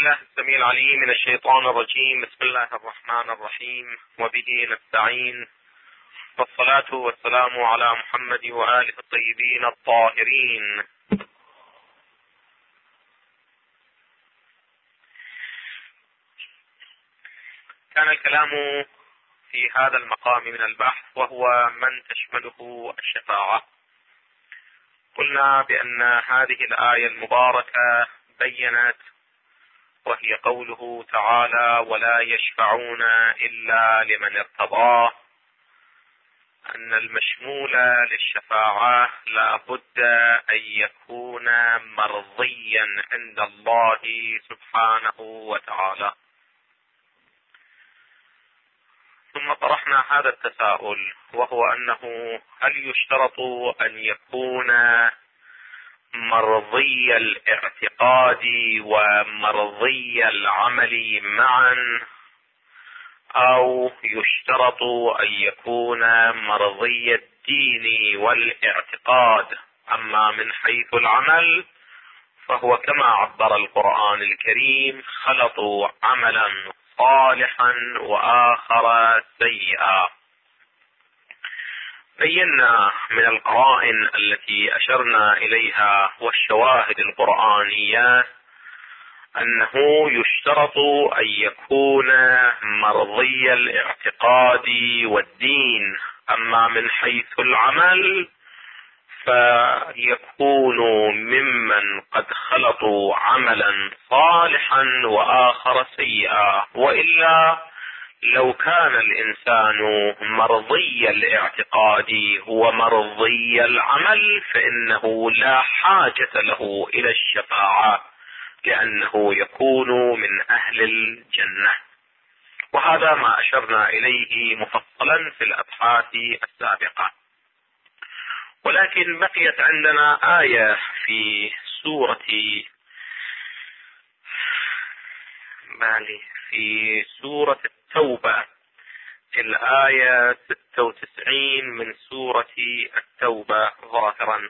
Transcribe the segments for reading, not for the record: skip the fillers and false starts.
بالله السميع العليم من الشيطان الرجيم. بسم الله الرحمن الرحيم، وبه نستعين، والصلاة والسلام على محمد وآله الطيبين الطاهرين. كان الكلام في هذا المقام من البحث وهو من تشمله الشفاعة. قلنا بأن هذه الآية المباركة بينت، وهي قوله تعالى: ولا يشفعون إلا لمن ارتضاه، أن المشمول للشفاعة لا بد أن يكون مرضيا عند الله سبحانه وتعالى. ثم طرحنا هذا التساؤل، وهو أنه هل يشترط أن يكون مرضي الاعتقاد ومرضي العمل معا، أو يشترط أن يكون مرضي الدين والاعتقاد؟ أما من حيث العمل فهو كما عبر القرآن الكريم: خلطوا عملا صالحا وآخر سيئا. بينا من القرائن التي أشرنا إليها والشواهد القرآنية أنه يشترط أن يكون مرضي الاعتقاد والدين، أما من حيث العمل فيكون ممن قد خلطوا عملا صالحا وآخر سيئا. وإلا لو كان الإنسان مرضي الاعتقاد ومرضي العمل فإنه لا حاجة له إلى الشفاعة، لأنه يكون من أهل الجنة. وهذا ما أشرنا إليه مفصلا في الأبحاث السابقة. ولكن بقيت عندنا آية في سورة التوبة، الآية 96 من سورة التوبة ظاهرا.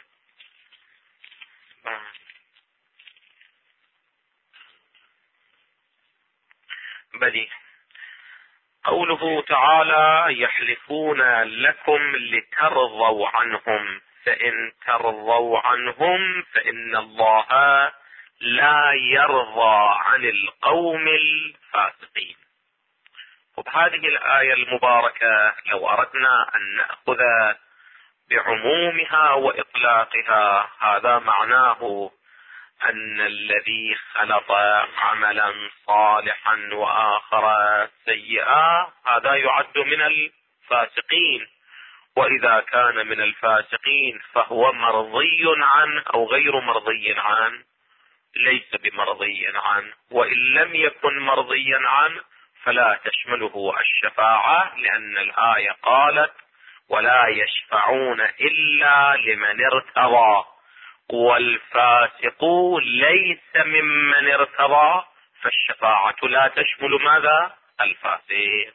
بلي قوله تعالى: يحلفون لكم لترضوا عنهم، فإن ترضوا عنهم فإن الله لا يرضى عن القوم الفاسقين. وبهذه الآية المباركة لو أردنا أن نأخذ بعمومها وإطلاقها، هذا معناه أن الذي خلط عملا صالحا وآخر سيئا هذا يعد من الفاسقين. وإذا كان من الفاسقين فهو مرضي عنه أو غير مرضي عنه؟ ليس بمرضي عنه. وإن لم يكن مرضيا عنه فلا تشمله الشفاعة، لأن الآية قالت: ولا يشفعون إلا لمن ارتضى، والفاسق ليس ممن ارتضى، فالشفاعة لا تشمل ماذا؟ الفاسق.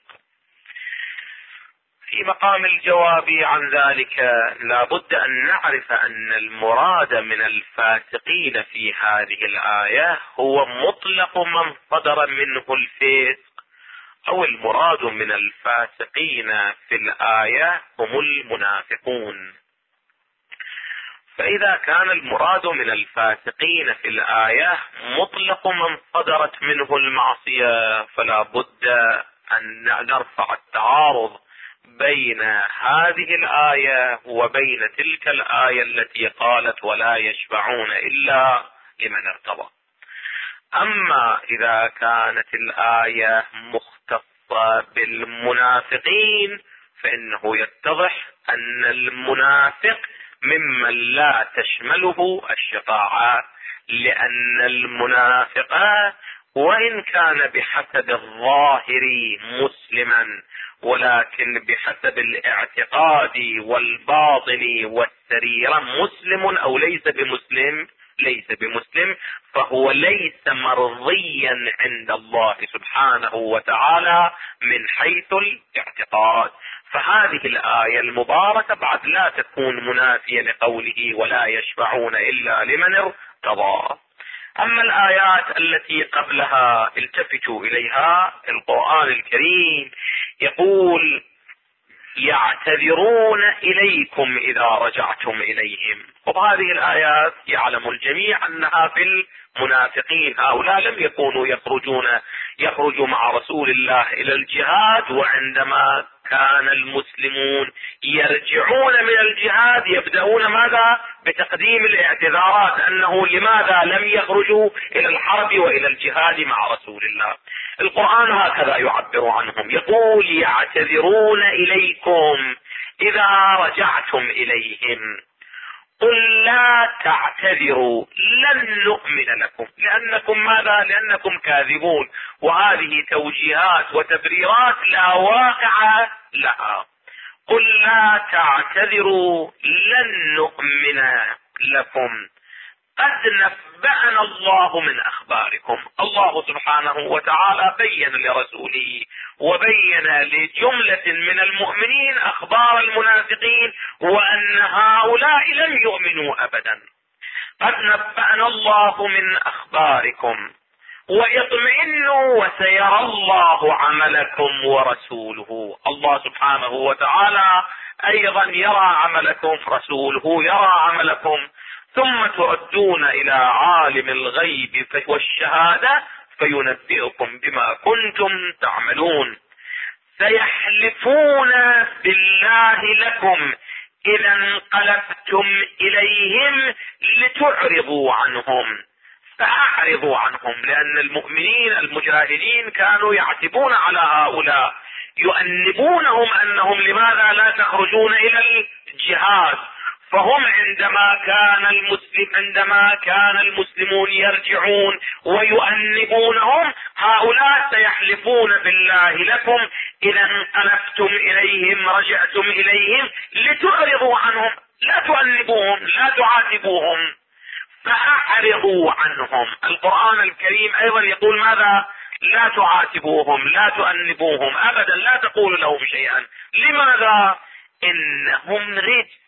في مقام الجواب عن ذلك لا بد أن نعرف أن المراد من الفاسقين في هذه الآية هو مطلق من صدر منه الفسق، أو المراد من الفاسقين في الآية هم المنافقون. فإذا كان المراد من الفاسقين في الآية مطلق من صدرت منه المعصية، فلا بد أن نرفع التعارض بين هذه الآية وبين تلك الآية التي قالت: ولا يشفعون إلا لمن ارتضى. أما إذا كانت الآية مختصة بالمنافقين فإنه يتضح أن المنافق ممن لا تشمله الشفاعة، لأن المنافق وإن كان بحسب الظاهر مسلما، ولكن بحسب الاعتقاد والباطن والسريرة مسلم أو ليس بمسلم، فهو ليس مرضيا عند الله سبحانه وتعالى من حيث الاعتقاد. فهذه الآية المباركة بعد لا تكون منافية لقوله: ولا يشفعون إلا لمن ارتضى. اما الايات التي قبلها التفتوا اليها. القرآن الكريم يقول يعتذرون اليكم اذا رجعتم اليهم. وهذه الايات يعلم الجميع انها في المنافقين. هؤلاء لم يكونوا يخرجوا مع رسول الله الى الجهاد، وعندما كان المسلمون يرجعون من الجهاد يبدأون ماذا؟ بتقديم الاعتذارات انه لماذا لم يخرجوا الى الحرب والى الجهاد مع رسول الله. القرآن هكذا يعبر عنهم، يقول يعتذرون اليكم اذا رجعتم اليهم. قل لا تعتذروا لن نؤمن لكم لانكم ماذا؟ لانكم كاذبون. وهذه توجيهات وتبريرات لا واقع لها. قل لا تعتذروا لن نؤمن لكم قد نبأنا الله من اخباركم. الله سبحانه وتعالى بين لرسوله وبين لجملة من المؤمنين اخبار المنافقين وان هؤلاء لم يؤمنوا ابدا. قد نبأنا الله من اخباركم واطمئنوا وسيرى الله عملكم ورسوله. الله سبحانه وتعالى ايضا يرى عملكم، رسوله يرى عملكم، ثم تردون الى عالم الغيب والشهادة فينبئكم بما كنتم تعملون. سيحلفون بالله لكم اذا انقلبتم اليهم لتعرضوا عنهم. فاعرضوا عنهم، لان المؤمنين المجاهدين كانوا يعتبون على هؤلاء، يؤنبونهم انهم لماذا لا تخرجون الى الجهاد. فهم عندما كان المسلمون يرجعون ويؤنبونهم، هؤلاء سيحلفون بالله لكم اذا انقلبتم اليهم رجعتم اليهم لتعرضوا عنهم، لا تؤنبوهم لا تعاتبوهم، فاعرضوا عنهم. القرآن الكريم ايضا يقول ماذا؟ لا تعاتبوهم لا تؤنبوهم ابدا، لا تقولوا لهم شيئا. لماذا؟ انهم رجس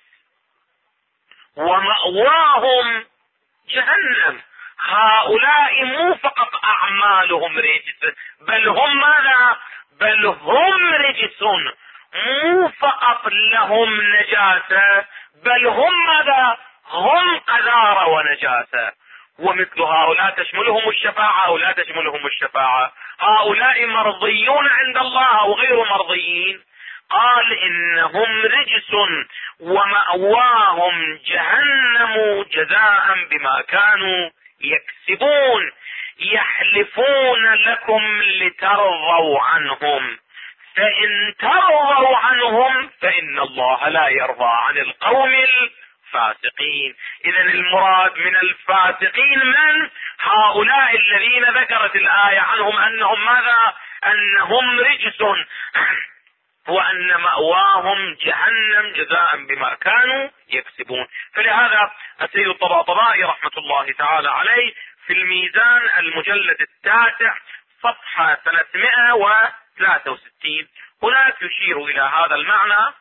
ومأواهم جهنم. هؤلاء مو فقط اعمالهم رجس، بل هم ماذا؟ بل هم رجس، مو فقط لهم نجاسة، بل هم ماذا؟ هم قذارة ونجاسة. ومثل هؤلاء تشملهم الشفاعة او لا تشملهم الشفاعة؟ هؤلاء مرضيون عند الله او غير مرضيين؟ قال انهم رجس ومأواهم جهنم جزاء بما كانوا يكسبون. يحلفون لكم لترضوا عنهم، فان ترضوا عنهم فان الله لا يرضى عن القوم الفاسقين. اذا المراد من الفاسقين من؟ هؤلاء الذين ذكرت الآية عنهم انهم ماذا؟ انهم رجس وان مأواهم جهنم جزاء بما كانوا يكسبون. فلهذا السيد الطباطبائي رحمة الله تعالى عليه في الميزان المجلد 9 صفحة 363 هناك يشير الى هذا المعنى.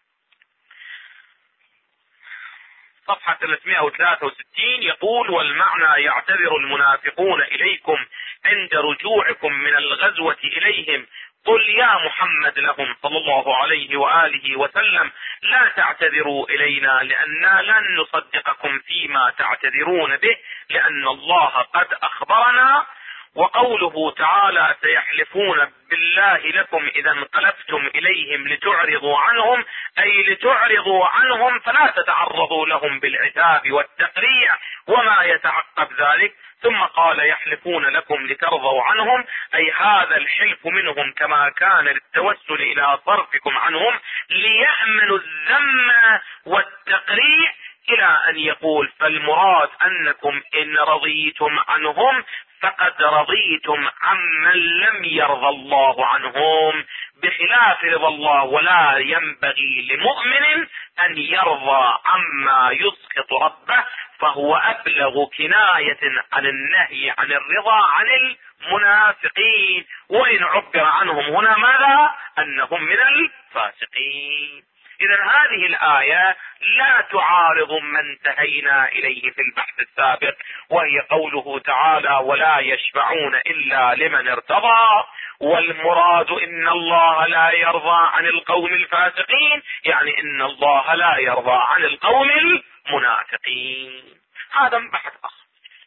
صفحة 363 يقول: والمعنى يعتذر المنافقون اليكم عند رجوعكم من الغزوة اليهم. قل يا محمد لهم صلى الله عليه وآله وسلم: لا تعتذروا إلينا لأننا لن نصدقكم فيما تعتذرون به لأن الله قد أخبرنا. وقوله تعالى: سيحلفون بالله لكم إذا انقلبتم إليهم لتعرضوا عنهم، أي لتعرضوا عنهم فلا تتعرضوا لهم بالعتاب والتقريع وما يتعقب ذلك. ثم قال: يحلفون لكم لترضوا عنهم، أي هذا الحلف منهم كما كان للتوسل إلى صرفكم عنهم ليأمنوا الذم والتقريع، إلى أن يقول: فالمراد أنكم إن رضيتم عنهم فقد رضيتم عمن لم يرضى الله عنهم، بخلاف رضا الله. ولا ينبغي لمؤمن أن يرضى عما يسخط ربه، فهو أبلغ كناية عن النهي عن الرضا عن المنافقين. وإن عبر عنهم هنا ماذا؟ أنهم من الفاسقين. إذا هذه الآية لا تعارض ما انتهينا إليه في البحث السابق، وهي قوله تعالى ولا يشفعون إلا لمن ارتضى، والمراد إن الله لا يرضى عن القوم الفاسقين، يعني إن الله لا يرضى عن القوم المنافقين. هذا بحث آخر.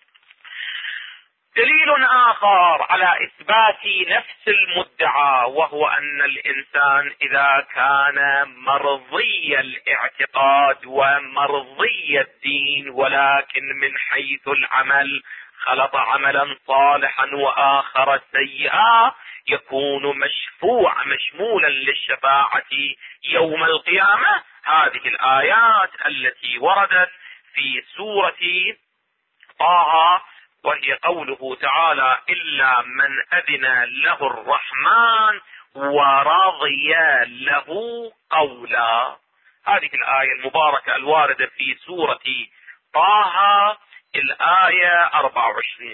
دليل آخر على إثبات نفس المدعى، وهو أن الإنسان إذا كان مرضي الاعتقاد ومرضي الدين، ولكن من حيث العمل خلط عملا صالحا وآخر سيئا، يكون مشمولا للشفاعة يوم القيامة. هذه الآيات التي وردت في سورة طه، وهي قوله تعالى إلا من أذن له الرحمن ورضي له قولا. هذه الآية المباركة الواردة في سورة طه الآية 24.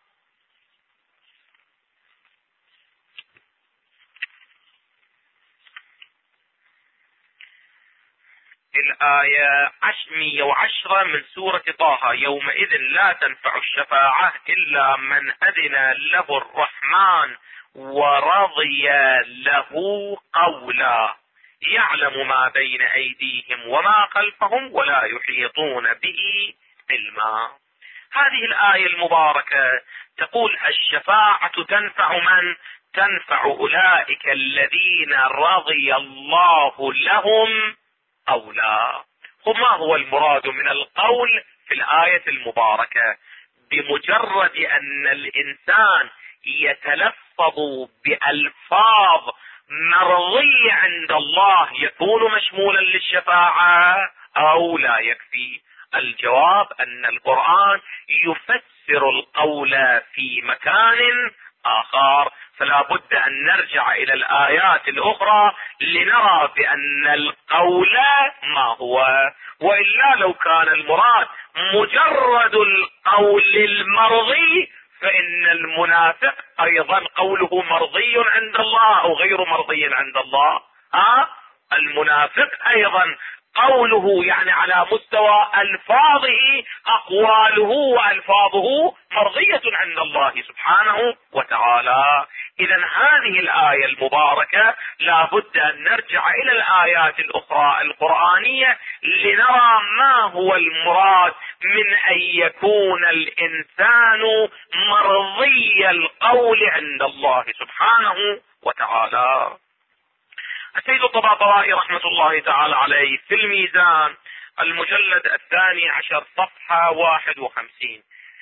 الآية 110 من سورة طه: يومئذ لا تنفع الشفاعة إلا من أذن له الرحمن ورضي له قولا يعلم ما بين أيديهم وما خلفهم ولا يحيطون به علما. هذه الآية المباركة تقول الشفاعة تنفع من؟ تنفع أولئك الذين رضي الله لهم قولا. وما هو المراد من القول في الآية المباركة؟ بمجرد أن الإنسان يتلفظ بألفاظ مرضية عند الله يكون مشمولا للشفاعة أو لا يكفي؟ الجواب أن القرآن يفسر القول في مكان آخر، فلا بد أن نرجع إلى الآيات الأخرى لنرى بأن القول ما هو. وإلا لو كان المراد مجرد القول المرضي فإن المنافق أيضا قوله مرضي عند الله أو غير مرضي عند الله. المنافق أيضا قوله يعني على مستوى ألفاظه أقواله وألفاظه مرضية عند الله سبحانه وتعالى. إذا هذه الآية المباركة لا بد أن نرجع إلى الآيات الأخرى القرآنية لنرى ما هو المراد من أن يكون الإنسان مرضي القول عند الله سبحانه وتعالى. السيد الطباطبائي رحمة الله تعالى عليه في الميزان المجلد 12 صفحة 51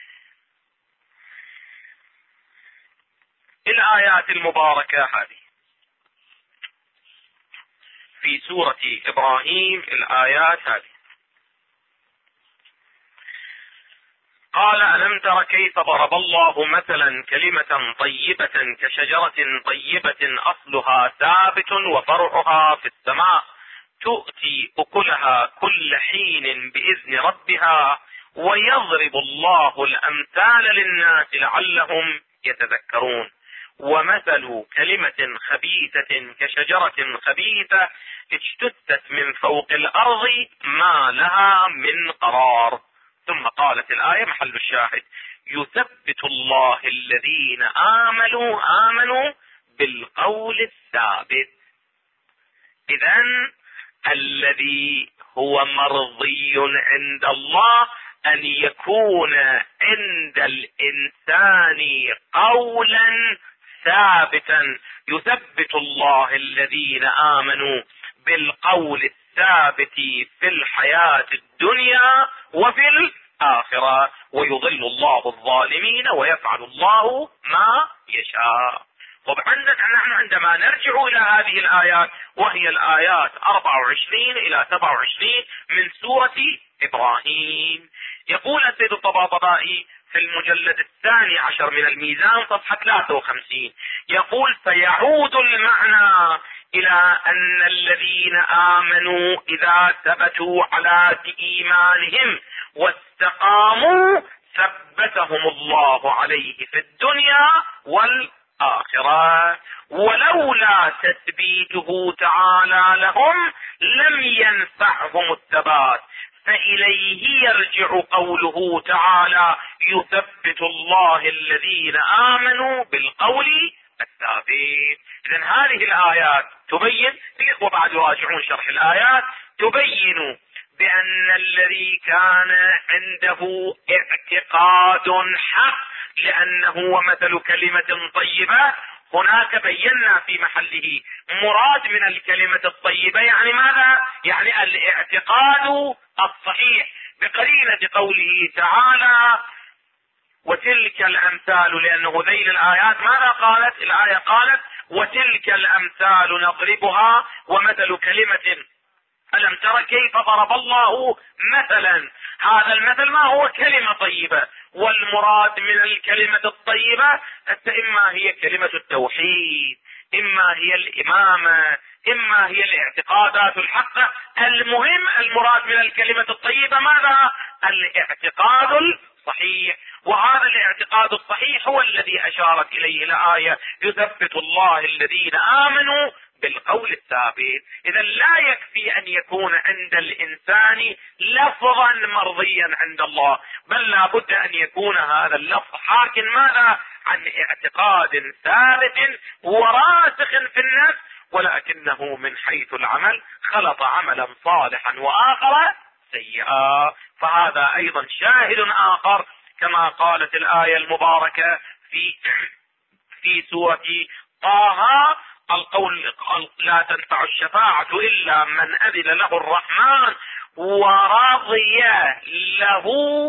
الآيات المباركة هذه في سورة إبراهيم، الآيات هذه قال ألم تر كيف ضرب الله مثلا كلمة طيبة كشجرة طيبة أصلها ثابت وفرعها في السماء تؤتي أكلها كل حين بإذن ربها ويضرب الله الأمثال للناس لعلهم يتذكرون. ومثل كلمة خبيثة كشجرة خبيثة اجتثت من فوق الأرض ما لها من قرار. ثم قالت الآية محل الشاهد يثبت الله الذين آمنوا بالقول الثابت. إذن الذي هو مرضي عند الله أن يكون عند الإنسان قولا ثابتا، يثبت الله الذين آمنوا بالقول الثابت في الحياة الدنيا وفي الآخرة، ويضل الله الظالمين ويفعل الله ما يشاء. طبعا نحن عندما نرجع إلى هذه الآيات وهي الآيات 24 إلى 27 من سورة إبراهيم، يقول السيد الطباطبائي في المجلد 12 من الميزان صفحة 53 يقول فيعود المعنى إلى أن الذين آمنوا إذا ثبتوا على إيمانهم واستقاموا ثبتهم الله عليه في الدنيا والآخرة. ولولا تثبيته تعالى لهم لم ينفعهم الثبات، فإليه يرجع قوله تعالى: يثبت الله الذين آمنوا بالقول الثابت. إذن هذه الآيات تبين، الإخوة بعد يراجعون شرح الآيات، تبين بأن الذي كان عنده اعتقاد حق، لأنه ومثل كلمة طيبة، هناك بينا في محله مراد من الكلمة الطيبة يعني ماذا؟ يعني الاعتقاد الصحيح، بقرينة قوله تعالى: وتلك الأمثال، لأنه ذيل الآيات ماذا قالت؟ الآية قالت: وتلك الأمثال نضربها، ومثل كلمة ألم تر كيف ضرب الله مثلا. هذا المثل ما هو؟ كلمة طيبة، والمراد من الكلمة الطيبة إما هي كلمة التوحيد، إما هي الإمامة، إما هي الاعتقادات الحقة. المهم المراد من الكلمة الطيبة ماذا؟ الاعتقاد الصحيح، وهذا الاعتقاد الصحيح هو الذي أشارت إليه الآية: يثبت الله الذين آمنوا بالقول الثابت. إذا لا يكفي أن يكون عند الإنسان لفظا مرضيا عند الله، بل لا بد أن يكون هذا اللفظ حاكم ماذا؟ عن اعتقاد ثابت وراسخ في النفس، ولكنه من حيث العمل خلط عملا صالحا وآخر سيئا. فهذا أيضا شاهد آخر، كما قالت الآية المباركة في سورة طه: القول لا تنفع الشفاعة إلا من أذن له الرحمن ورضي له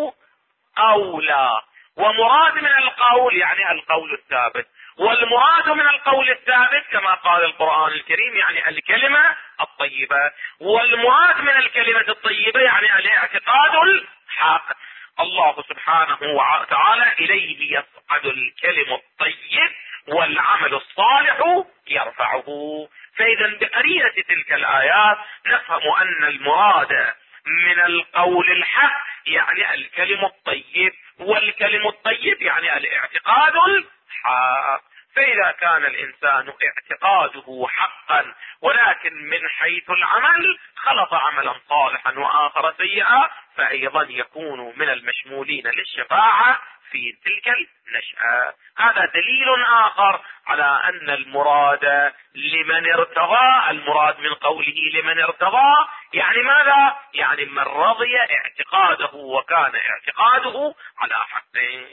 قولا. ومراد من القول يعني القول الثابت، والمراد من القول الثابت كما قال القرآن الكريم يعني الكلمة الطيبة، والمراد من الكلمة الطيبة يعني الاعتقاد الحق. الله سبحانه وتعالى: إليه يصعد الكلم الطيب والعمل الصالح يرفعه. فإذا بقرينة تلك الآيات نفهم أن المراد من القول الحق يعني الكلم الطيب، والكلم الطيب يعني الاعتقاد الحق. فإذا كان الإنسان اعتقاده حقا ولكن من حيث العمل خلط عملا صالحا وآخر سيئا، فأيضا يكون من المشمولين للشفاعة في تلك النشأة. هذا دليل آخر على أن المراد لمن ارتضى، المراد من قوله لمن ارتضى يعني ماذا؟ يعني من رضي اعتقاده وكان اعتقاده على حقه.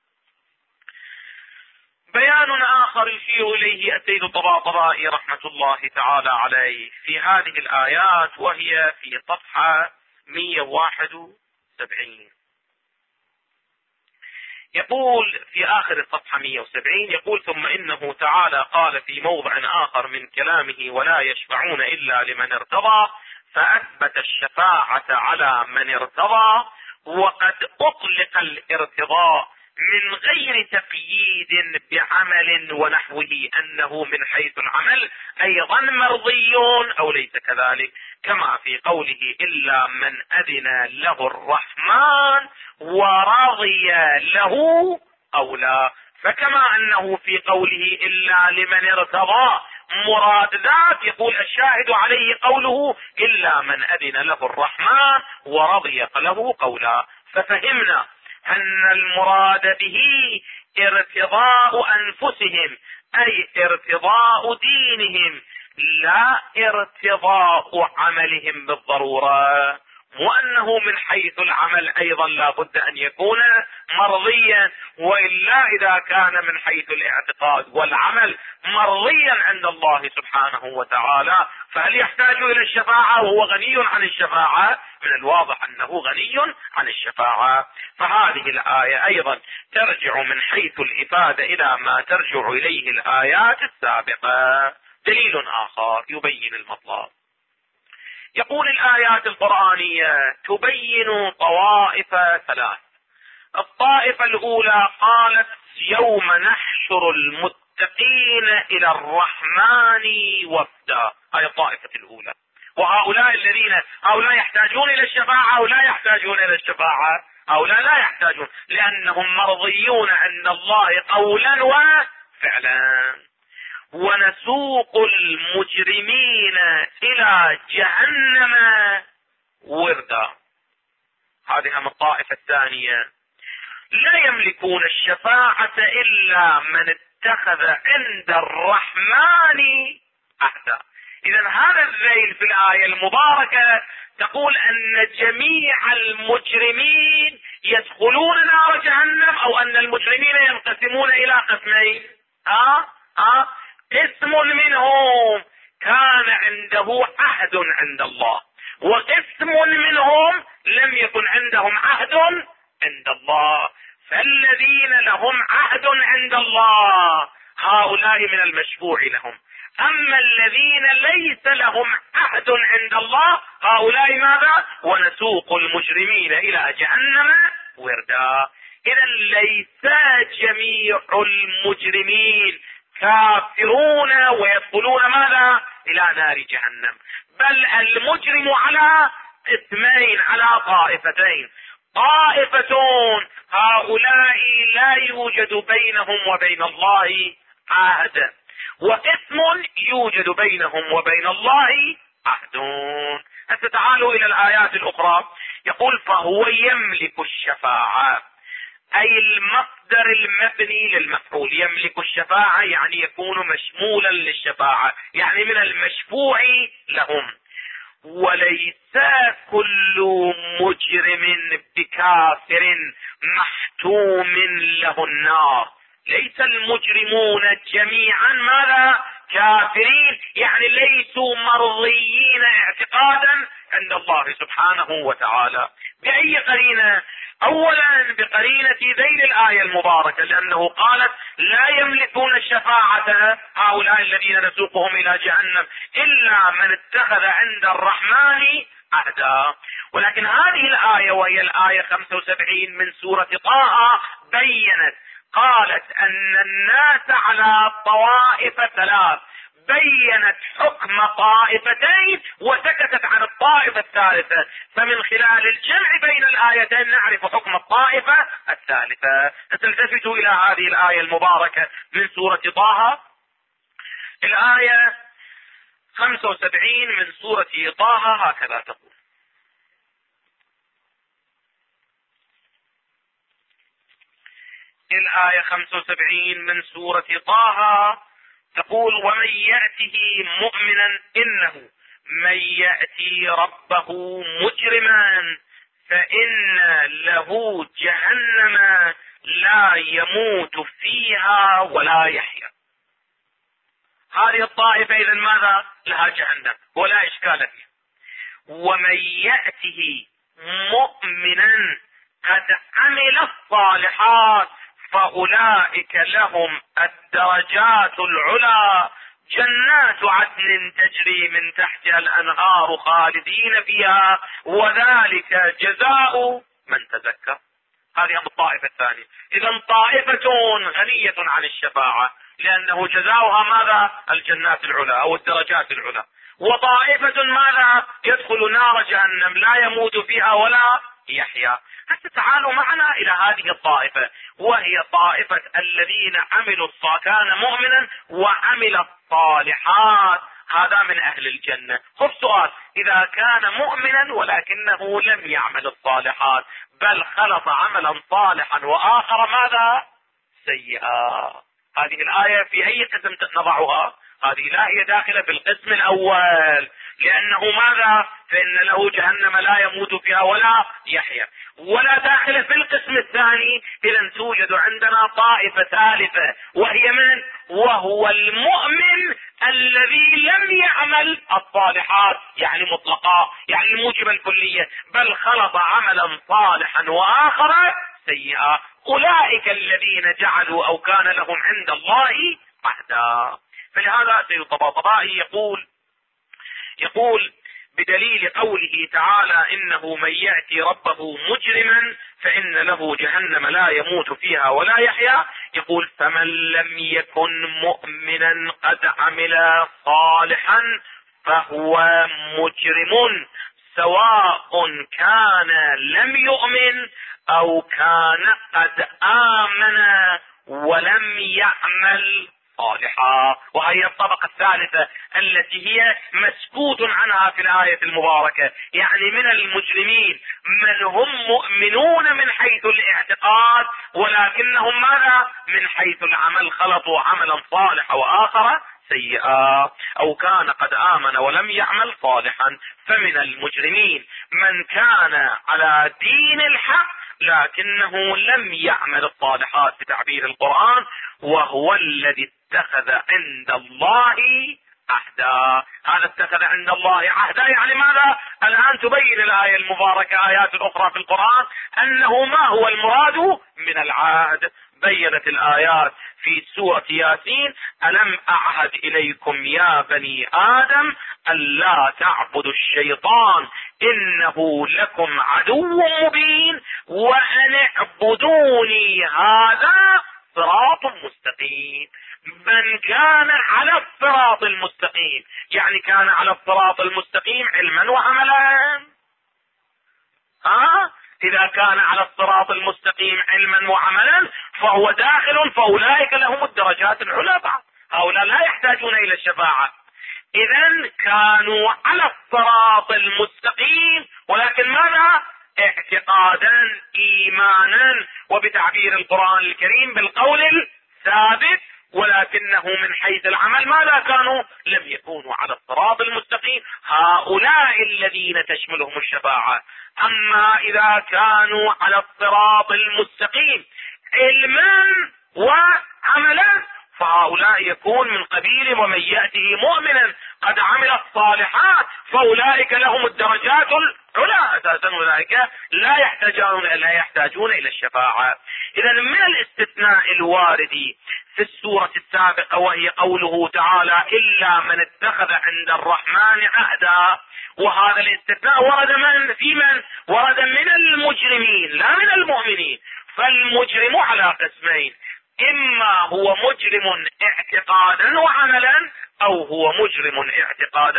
بيان آخر يشير إليه السيد الطباطبائي رحمة الله تعالى عليه في هذه الآيات، وهي في صفحة 171. يقول في آخر الصفحة 170: يقول: ثم إنه تعالى قال في موضع آخر من كلامه: ولا يشفعون إلا لمن ارتضى، فأثبت الشفاعة على من ارتضى، وقد أطلق الارتضاء من غير تقييد بعمل ونحوه، أنه من حيث العمل أيضا مرضيون أو ليس كذلك، كما في قوله: إلا من أذن له الرحمن ورضي له أو لا. فكما أنه في قوله إلا لمن ارتضى مراد ذات، يقول الشاهد عليه قوله: إلا من أذن له الرحمن ورضي له قولا. ففهمنا أن المراد به ارتضاء أنفسهم، أي ارتضاء دينهم، لا ارتضاء عملهم بالضرورة، وأنه من حيث العمل أيضا لا بد أن يكون مرضيا، وإلا إذا كان من حيث الاعتقاد والعمل مرضيا عند الله سبحانه وتعالى، فهل يحتاج إلى الشفاعة وهو غني عن الشفاعة؟ من الواضح أنه غني عن الشفاعة. فهذه الآية أيضا ترجع من حيث الإفادة إلى ما ترجع إليه الآيات السابقة. دليل آخر يبين المطلب. يقول: الآيات القرآنية تبين طوائف ثلاث. الطائفة الأولى قالت: يوم نحشر المتقين إلى الرحمن وفدا. هذه الطائفة الأولى. وهؤلاء الذين هؤلاء يحتاجون إلى الشفاعة أو لا يحتاجون إلى الشفاعة؟ هؤلاء لا يحتاجون، لأنهم مرضيون عند الله قولا وفعلا. ونسوق المجرمين إلى جهنم وردا. هذه هم الطائفة الثانية، لا يملكون الشفاعة إلا من اتخذ عند الرحمن عهدا. إذا هذا الذيل في الآية المباركة تقول أن جميع المجرمين يدخلون نار جهنم، أو أن المجرمين ينقسمون إلى قسمين. قسم منهم كان عنده عهد عند الله، وقسم منهم لم يكن عندهم عهد عند الله. فالذين لهم عهد عند الله هؤلاء من المشفوع لهم، أما الذين ليس لهم عهد عند الله هؤلاء ماذا؟ ونسوق المجرمين إلى جهنم وردا. إذا ليس جميع المجرمين كافرون ويدخلون ماذا؟ إلى نار جهنم، بل المجرم على قسمين، على طائفتين. طائفة هؤلاء لا يوجد بينهم وبين الله عهد، وقسم يوجد بينهم وبين الله عهد. هسه تعالوا إلى الآيات الأخرى. يقول فهو يملك الشفاعة، أي المصدر المبني للمفعول. يملك الشفاعة يعني يكون مشمولا للشفاعة، يعني من المشفوع لهم. وليس كل مجرم بكافر محتوم له النار. ليس المجرمون جميعا ماذا؟ كافرين، يعني ليسوا مرضيين اعتقادا عند الله سبحانه وتعالى. بأي قرينة؟ اولا بقرينة ذيل الآية المباركة، لأنه قالت لا يملكون الشفاعة هؤلاء الذين نسوقهم إلى جهنم إلا من اتخذ عند الرحمن عهدا. ولكن هذه الآية وهي الآية 75 من سورة طه بينت، قالت أن الناس على طوائف ثلاث، بينت حكم طائفتين وسكتت عن الطائفة الثالثة. فمن خلال الجمع بين الآيتين نعرف حكم الطائفة الثالثة. تلتفتوا إلى هذه الآية المباركة من سورة طه، الآية 75 من سورة طه، هكذا تقول: الآية 75 من سورة طه تقول: ومن يأته مؤمنا إنه من يأتي ربه مجرما فإن له جهنم لا يموت فيها ولا يحيا. هذه الطائفة إذن ماذا؟ لها جهنم ولا إشكال فيها. ومن يأته مؤمنا قد عمل الصالحات فأولئك لهم الدرجات العلى جنات عدن تجري من تحتها الأنهار خالدين فيها وذلك جزاء من تزكى. هذه الطائفة الثانية. إذن طائفة غنية عن الشفاعة لأنه جزاؤها ماذا؟ الجنات العلى أو الدرجات العلى. وطائفة ماذا؟ يدخل نار جهنم لا يموت فيها ولا يحيا. حتى تعالوا معنا إلى هذه الطائفة، وهي طائفة الذين عملوا كان مؤمنا وعمل الصالحات، هذا من أهل الجنة. خذ سؤال: إذا كان مؤمنا ولكنه لم يعمل الصالحات بل خلط عملا صالحا وآخر ماذا؟ سيئا، هذه الآية في أي قسم نضعها؟ هذه لا هي داخلة في القسم الأول، لأنه ماذا؟ فإن له جهنم لا يموت فيها ولا يحيا. ولا داخلة في القسم الثاني. إذن توجد عندنا طائفة ثالثة، وهي من؟ وهو المؤمن الذي لم يعمل الصالحات، يعني مطلقا، يعني الموجبة الكلية، بل خلط عملا صالحا وآخر سيئا. أولئك الذين جعلوا أو كان لهم عند الله عهدا. فلهذا سيد الطباطبائي يقول بدليل قوله تعالى: إنه من يأتي ربه مجرما فإن له جهنم لا يموت فيها ولا يحيا، يقول: فمن لم يكن مؤمنا قد عمل صالحا فهو مجرم سواء كان لم يؤمن أو كان قد آمن ولم يعمل صالحا. وهي الطبقة الثالثة التي هي مسكوت عنها في الآية المباركة، يعني من المجرمين من هم مؤمنون من حيث الاعتقاد، ولكنهم ماذا؟ من حيث العمل خلطوا عملا صالحا وآخر سيئا، او كان قد آمن ولم يعمل صالحا. فمن المجرمين من كان على دين الحق لكنه لم يعمل الصالحات بتعبير القرآن، وهو الذي اتخذ عند الله عهدا. هذا اتخذ عند الله عهدا يعني ماذا؟ الآن تبين الآية المباركة آيات أخرى في القرآن أنه ما هو المراد من العهد. بينت الآيات في سورة ياسين: ألم أعهد إليكم يا بني آدم ألا تعبدوا الشيطان إنه لكم عدو مبين وأن اعبدوني هذا صراط مستقيم. من كان على الصراط المستقيم يعني كان على الصراط المستقيم علما وعملا. إذا كان على الصراط المستقيم علما وعملا فهو داخل، فأولئك لهم الدرجات العلى بعد. هؤلاء لا يحتاجون إلى الشفاعة. إذن كانوا على الصراط المستقيم، ولكن ماذا؟ اعتقادا إيمانا، وبتعبير القرآن الكريم بالقول الثابت، ولكنه من حيث العمل ماذا كانوا؟ لم يكونوا على الصراط المستقيم. هؤلاء الذين تشملهم الشفاعة. أما إذا كانوا على الصراط المستقيم علما وعملا فهؤلاء يكون من قبيل ومن يأته مؤمنا قد عمل الصالحات فأولئك لهم الدرجات العلى. أساسا أولئك لا يحتاجون إلى الشفاعة. إذا من الاستثناء الوارد في السورة السابقة وهي قوله تعالى: إلا من اتخذ عند الرحمن عهدا. وهذا الاستثناء ورد ورد من المجرمين لا من المؤمنين. فالمجرم على قسمين: إما هو مجرم اعتقادا وعملا، أو هو مجرم اعتقادا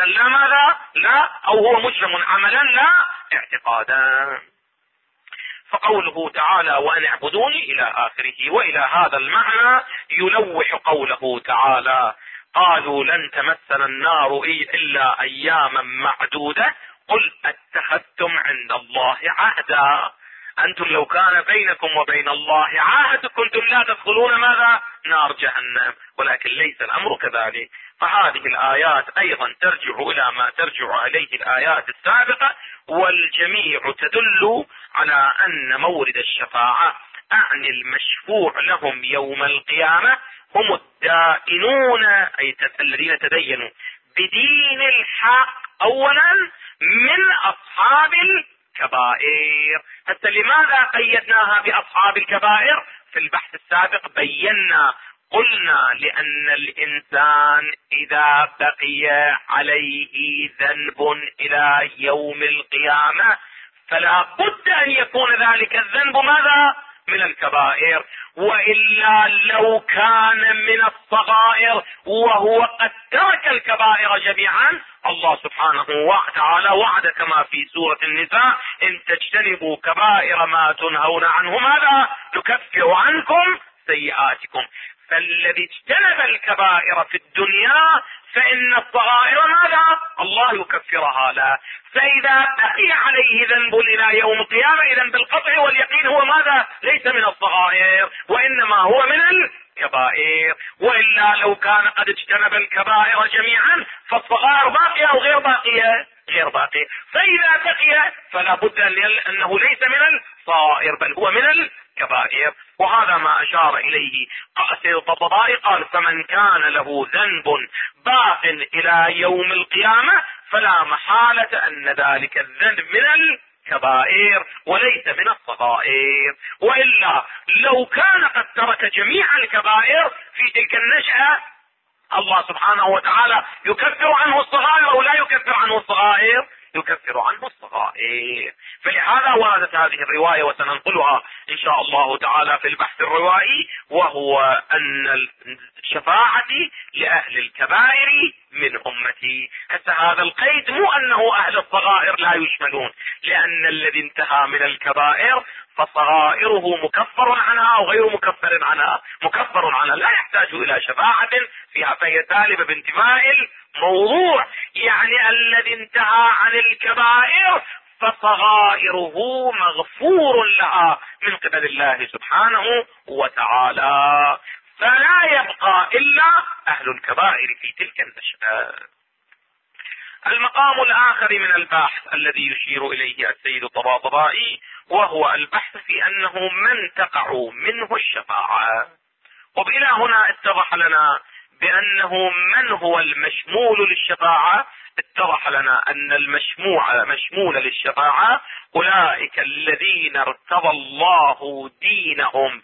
أو هو مجرم عملا لا اعتقادا. فقوله تعالى: وأن اعبدوني إلى آخره. وإلى هذا المعنى يلوح قوله تعالى: قالوا لن تمسنا النار إلا أياما معدودة قل اتخذتم عند الله عهدا. أنتم لو كان بينكم وبين الله عهد كنتم لا تدخلون ماذا؟ نار جهنم، ولكن ليس الأمر كذلك. فهذه الآيات أيضا ترجع إلى ما ترجع إليه الآيات السابقة، والجميع تدل على أن مورد الشفاعة أعني المشفوع لهم يوم القيامة هم الدائنون، أي الذين تدينوا بدين الحق أولا من أصحاب الكبائر. حتى لماذا قيدناها بأصحاب الكبائر؟ في البحث السابق بينا قلنا لأن الإنسان إذا بقي عليه ذنب إلى يوم القيامة فلا بد أن يكون ذلك الذنب ماذا؟ من الكبائر. وإلا لو كان من الصغائر وهو قد ترك الكبائر جميعا، الله سبحانه وتعالى وعد كما في سورة النساء: إن تجتنبوا كبائر ما تنهون عنه ماذا؟ نكفر عنكم سيئاتكم. فالذي اجتنب الكبائر في الدنيا فإن الصغائر ماذا؟ الله يكفرها له. فإذا بقي عليه ذنب إلى يوم القيامة إذن بالقطع واليقين هو ماذا؟ ليس من الصغائر وإنما هو من الكبائر. وإلا لو كان قد اجتنب الكبائر جميعا فالصغائر باقية أو غير باقية؟ غير باقية. فإذا بقي فلا بد أنه ليس من الصغائر بل هو من الكبائر. وهذا ما أشار إليه سيد الطبطبائي، قال: فمن كان له ذنب باق إلى يوم القيامة فلا محالة أن ذلك الذنب من الكبائر وليس من الصغائر. وإلا لو كان قد ترك جميع الكبائر في تلك النشأة الله سبحانه وتعالى يكفر عنه الصغائر أو لا يكفر عنه الصغائر؟ يكفر عنه الصغائر. فلهذا وردت هذه الرواية وسننقلها إن شاء الله تعالى في البحث الروائي، وهو أن الشفاعة لأهل الكبائر من أمتي. حتى هذا القيد مو أنه أهل الصغائر لا يشملون، لأن الذي انتهى من الكبائر فصغائره مكفر عنها وغير مكفر عنها، مكفر عنها لا يحتاج إلى شفاعة فيها، فهي سالبة بانتفاء الموضوع. يعني الذي انتهى عن الكبائر فصغائره مغفور لها من قبل الله سبحانه وتعالى، فلا يبقى إلا أهل الكبائر في تلك النشأة. المقام الآخر من البحث الذي يشير إليه السيد الطباطبائي وهو البحث في أنه من تقع منه الشفاعة. وإلى هنا اتضح لنا بأنه من هو المشمول للشفاعة. اتضح لنا أن مشمول للشفاعة أولئك الذين ارتضى الله دينهم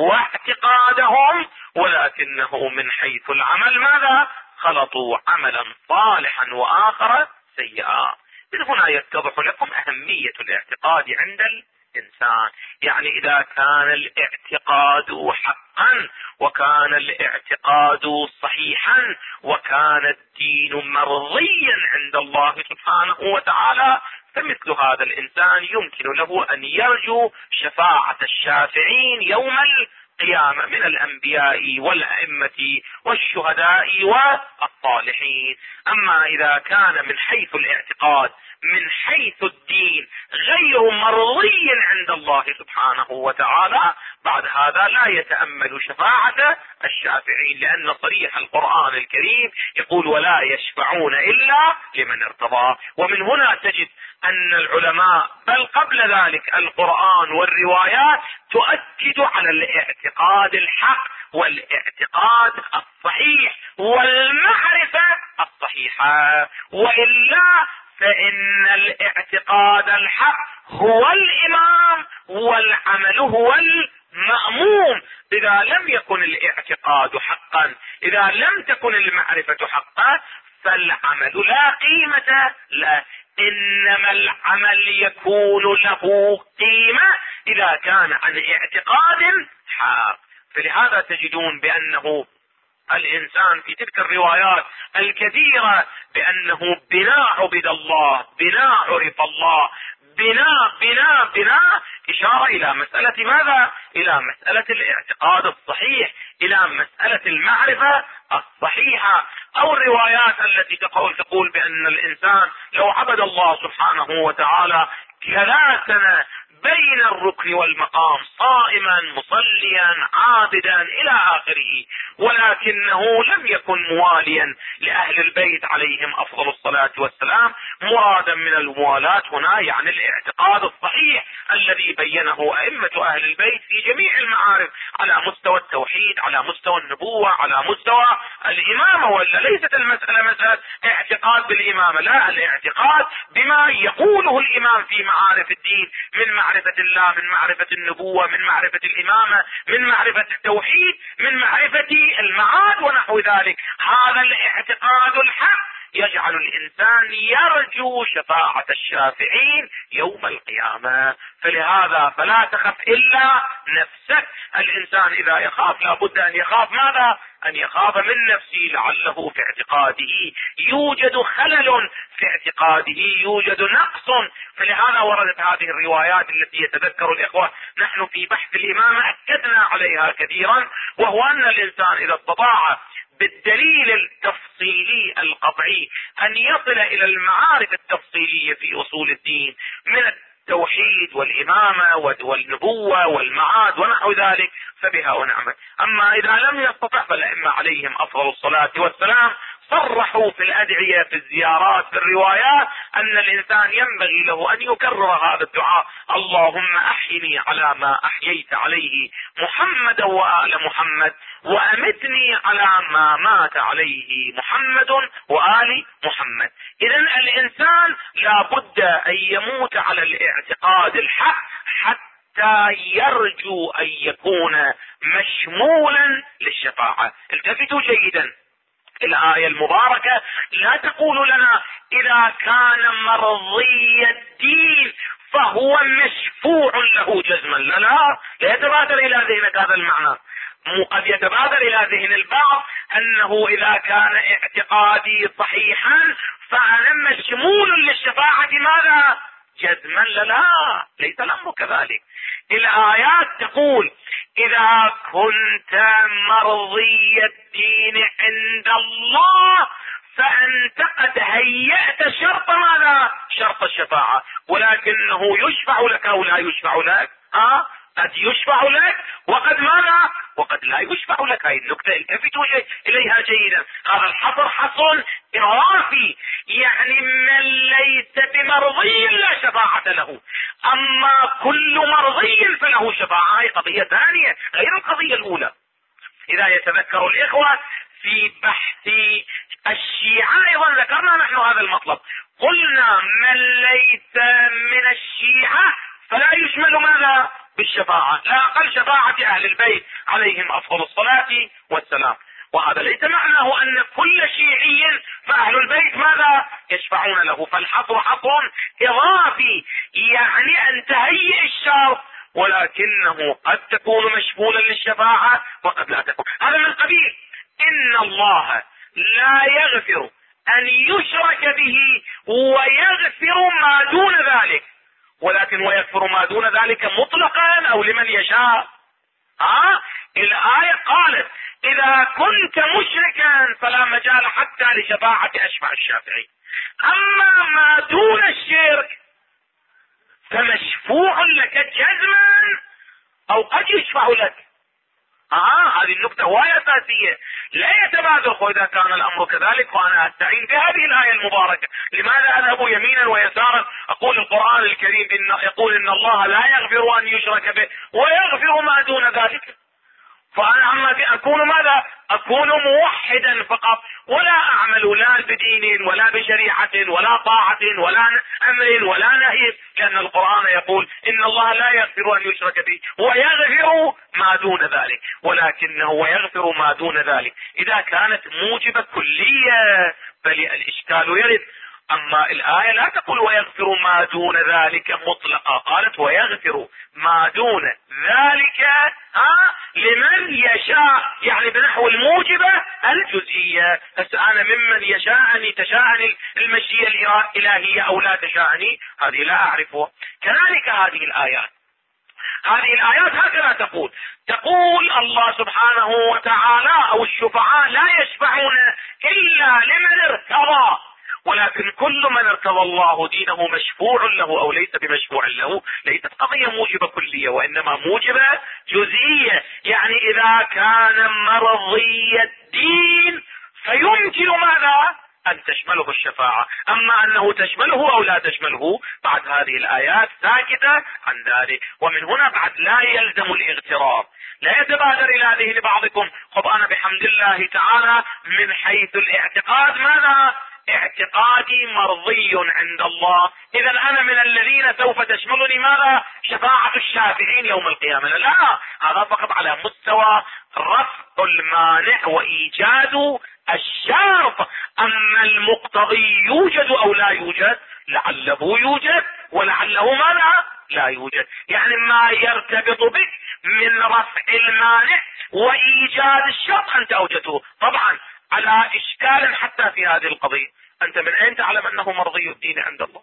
واعتقادهم، ولكنه من حيث العمل ماذا؟ خلطوا عملا صالحا وآخر سيئا. من هنا يتضح لكم أهمية الاعتقاد عند الإنسان. يعني إذا كان الاعتقاد حقا وكان الاعتقاد صحيحا وكان الدين مرضيا عند الله سبحانه وتعالى، فمثل هذا الإنسان يمكن له أن يرجو شفاعة الشافعين يوم القيامة من الأنبياء والأئمة والشهداء والصالحين. أما إذا كان من حيث الاعتقاد من حيث الدين غير مرضي عند الله سبحانه وتعالى، بعد هذا لا يتأمل شفاعة الشافعين، لأن صريح القرآن الكريم يقول ولا يشفعون إلا لمن ارتضى. ومن هنا تجد أن العلماء بل قبل ذلك القرآن والروايات تؤكد على الاعتقاد الحق والاعتقاد الصحيح والمعرفة الصحيحة، وإلا فإن الاعتقاد الحق هو الإمام والعمل هو المأموم. إذا لم يكن الاعتقاد حقا، إذا لم تكن المعرفة حقا، فالعمل لا قيمة له. إنما العمل يكون له قيمة إذا كان عن اعتقاد حق. فلهذا تجدون بأنه الإنسان في تلك الروايات الكثيرة بأنه بناء عبد الله، بناء عرف الله، بناء إشارة إلى مسألة ماذا؟ إلى مسألة الاعتقاد الصحيح، إلى مسألة المعرفة الصحيحة. أو الروايات التي تقول بأن الإنسان لو عبد الله سبحانه وتعالى كلا بين الركن والمقام صائما مصليا عابدا إلى آخره، ولكنه لم يكن مواليا لأهل البيت عليهم أفضل الصلاة والسلام، مرادا من الموالاة هنا يعني الاعتقاد الصحيح الذي بينه أئمة أهل البيت في جميع المعارف على مستوى التوحيد، على مستوى النبوة، على مستوى الإمامة. ولا ليست المسألة مسألة اعتقاد بالإمامة، لا، الاعتقاد بما يقوله الإمام في معارف الدين من معرفة الله، من معرفة النبوة، من معرفة الإمامة، من معرفة التوحيد، من معرفة المعاد ونحو ذلك. هذا الاعتقاد الحق يجعل الإنسان يرجو شفاعة الشافعين يوم القيامة. فلهذا فلا تخف إلا نفسك. الإنسان إذا يخاف لابد أن يخاف ماذا؟ أن يخاف من نفسه، لعله في اعتقاده يوجد خلل، في اعتقاده يوجد نقص. فلهذا وردت هذه الروايات التي يتذكر الإخوة نحن في بحث الإمامة أكدنا عليها كثيرا، وهو أن الإنسان إذا استطاع بالدليل التفصيلي القطعي أن يصل إلى المعارف التفصيلية في أصول الدين من التوحيد والإمامة والنبوة والمعاد ونحو ذلك فبها ونعمت. أما إذا لم يستطع فالأئمة عليهم أفضل الصلاة والسلام صرحوا في الأدعية، في الزيارات، في الروايات أن الإنسان ينبغي له أن يكرر هذا الدعاء: اللهم أحيني على ما أحييت عليه محمد وآل محمد، وأمتني على ما مات عليه محمد وآل محمد. إذن الإنسان لا بد أن يموت على الاعتقاد الحق حتى يرجو أن يكون مشمولا للشفاعة. التفتوا جيدا، الآية المباركة لا تقول لنا إذا كان مرضي الدين فهو مشفوع له جزما، لا يتبادر إلى ذهنك هذا المعنى. قد يتبادر الى ذهن البعض انه اذا كان اعتقادي صحيحا فانا مشمول للشفاعة ماذا؟ جزما. لا، ليس الامر كذلك. الايات تقول اذا كنت مرضي الدين عند الله فانت قد هيأت شرط ماذا؟ شرط الشفاعة. ولكنه يشفع لك او لا يشفع لك؟ قد يشفع لك وقد ماذا؟ وقد لا يشفع لك. هذه النكتة التفتوا اليها جيدا. هذا الحصر حصر اضافي، يعني من ليس بمرضي لا شفاعة له، اما كل مرضي فله شفاعة. هذه قضية ثانية غير القضية الاولى. اذا يتذكر الاخوة في بحث الشيعة ايضا ذكرنا نحن هذا المطلب، قلنا من ليس من الشيعة فلا يشمل ماذا؟ بالشفاعة، لا اقل شفاعة اهل البيت عليهم افضل الصلاة والسلام. وهذا ليس معناه ان كل شيعي فاهل البيت ماذا؟ يشفعون له. فالحصر حصر اضافي، يعني ان تهيئ الشرط، ولكنه قد تكون مشمولا للشفاعة وقد لا تكون. هذا من قبيل ان الله لا يغفر ان يشرك به ويغفر ما دون ذلك، ولكن ويغفر ما دون ذلك مطلقا او لمن يشاء. الآية قالت اذا كنت مشركا فلا مجال حتى لشفاعة اشفع الشافعي، اما ما دون الشرك فمشفوع لك جزما او قد يشفع لك. هذه النقطة هواية أساسية لا يتبادر. إذا كان الأمر كذلك وأنا أستعين بهذه الآية المباركة، لماذا أذهب يمينا ويسارا؟ أقول القرآن الكريم يقول إن الله لا يغفر أن يشرك به ويغفر ما دون ذلك. فأنا عما أكون ماذا؟ أكون موحدا فقط، ولا أعمل لا بدين ولا بشريعة ولا طاعة ولا أمر ولا نهي، لأن القرآن يقول إن الله لا يغفر أن يشرك به ويغفر ما دون ذلك، ولكنه ويغفر ما دون ذلك إذا كانت موجبة كلية فالإشكال يرد. اما الآية لا تقول ويغفر ما دون ذلك مطلقا، قالت ويغفر ما دون ذلك لمن يشاء، يعني بنحو الموجبة الجزئية. بس انا ممن يشاءني تشاءني المشيئة الالهية او لا تشاءني، هذه لا اعرفها. كذلك هذه الايات هكذا تقول الله سبحانه وتعالى او الشفعاء لا يشفعون الا لمن ارتضى، ولكن كل من ارتضى الله دينه مشفوع له او ليس بمشفوع له. ليست قضية موجبة كلية وانما موجبة جزئية، يعني اذا كان مرضي الدين فيمكن ماذا؟ ان تشمله الشفاعة. اما انه تشمله او لا تشمله بعد هذه الايات ساكتة عن ذلك. ومن هنا بعد لا يلزم الاغتراب. لا يتبادر الى ذهن بعضكم خب انا بحمد الله تعالى من حيث الاعتقاد ماذا؟ اعتقادي مرضي عند الله، اذا انا من الذين سوف تشملني ماذا؟ شفاعة الشافعين يوم القيامة. لا، هذا فقط على مستوى رفع المانع وايجاد الشرط. اما المقتضي يوجد او لا يوجد، لعله يوجد ولعله ماذا؟ لا يوجد. يعني ما يرتبط بك من رفع المانع وايجاد الشرط انت اوجدته. طبعا على اشكال حتى في هذه القضية، انت من اين تعلم انه مرضي الدين عند الله؟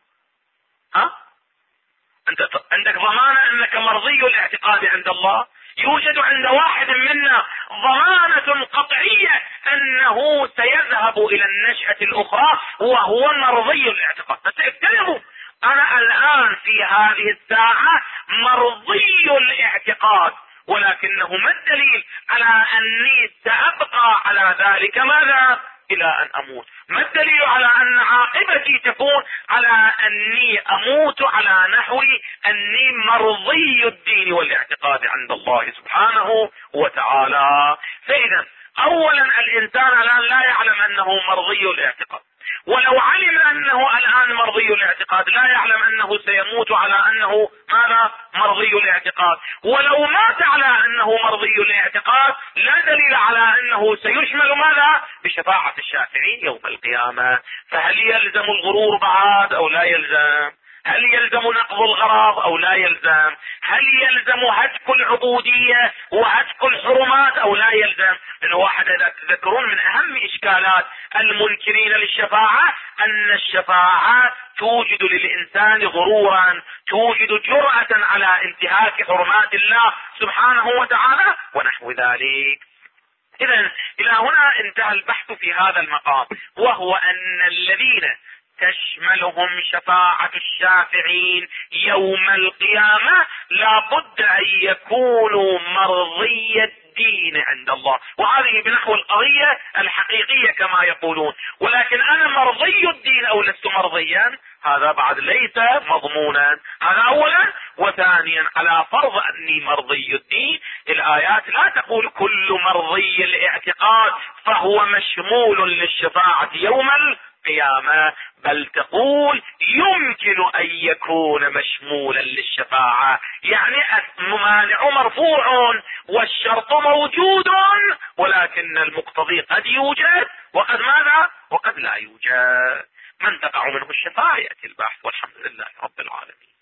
انت عندك ضمانة انك مرضي الاعتقاد عند الله؟ يوجد عند واحد منا ضمانة قطعية انه سيذهب الى النشأة الاخرى وهو مرضي الاعتقاد؟ بس افترضوا انا الان في هذه الساعة مرضي الاعتقاد، ولكنه ما الدليل على اني سابقى على ذلك ماذا؟ الى ان اموت. ما الدليل على ان عاقبتي تكون على اني اموت على نحو اني مرضي الدين والاعتقاد عند الله سبحانه وتعالى؟ فاذا اولا الانسان الان لا يعلم انه مرضي الاعتقاد، ولو علم انه الان مرضي الاعتقاد لا يعلم انه سيموت على انه ماذا؟ مرضي الاعتقاد. ولو مات على انه مرضي الاعتقاد لا دليل على انه سيشمل ماذا؟ بشفاعة الشافعين يوم القيامة. فهل يلزم الغرور بعد او لا يلزم؟ هل يلزم نقض الغرض او لا يلزم؟ هل يلزم هتك العبودية وهتك الحرمات او لا يلزم؟ لانه واحد اذا تذكرون من اهم اشكالات المنكرين للشفاعة ان الشفاعة توجد للانسان غرورا، توجد جرأة على انتهاك حرمات الله سبحانه وتعالى ونحو ذلك. اذا الى هنا انتهى البحث في هذا المقام، وهو ان الذين تشملهم شفاعة الشافعين يوم القيامة لا بد ان يكونوا مرضي الدين عند الله، وهذه بنحو القضية الحقيقية كما يقولون. ولكن انا مرضي الدين او لست مرضيا، هذا بعد ليس مضمونا. هذا اولا. وثانيا على فرض اني مرضي الدين، الايات لا تقول كل مرضي الاعتقاد فهو مشمول للشفاعة يوم القيامة، بل تقول يمكن ان يكون مشمولا للشفاعة، يعني المانع مرفوع والشرط موجود، ولكن المقتضي قد يوجد وقد ماذا؟ وقد لا يوجد. من تقع منه الشفاعة يأتي البحث، والحمد لله رب العالمين.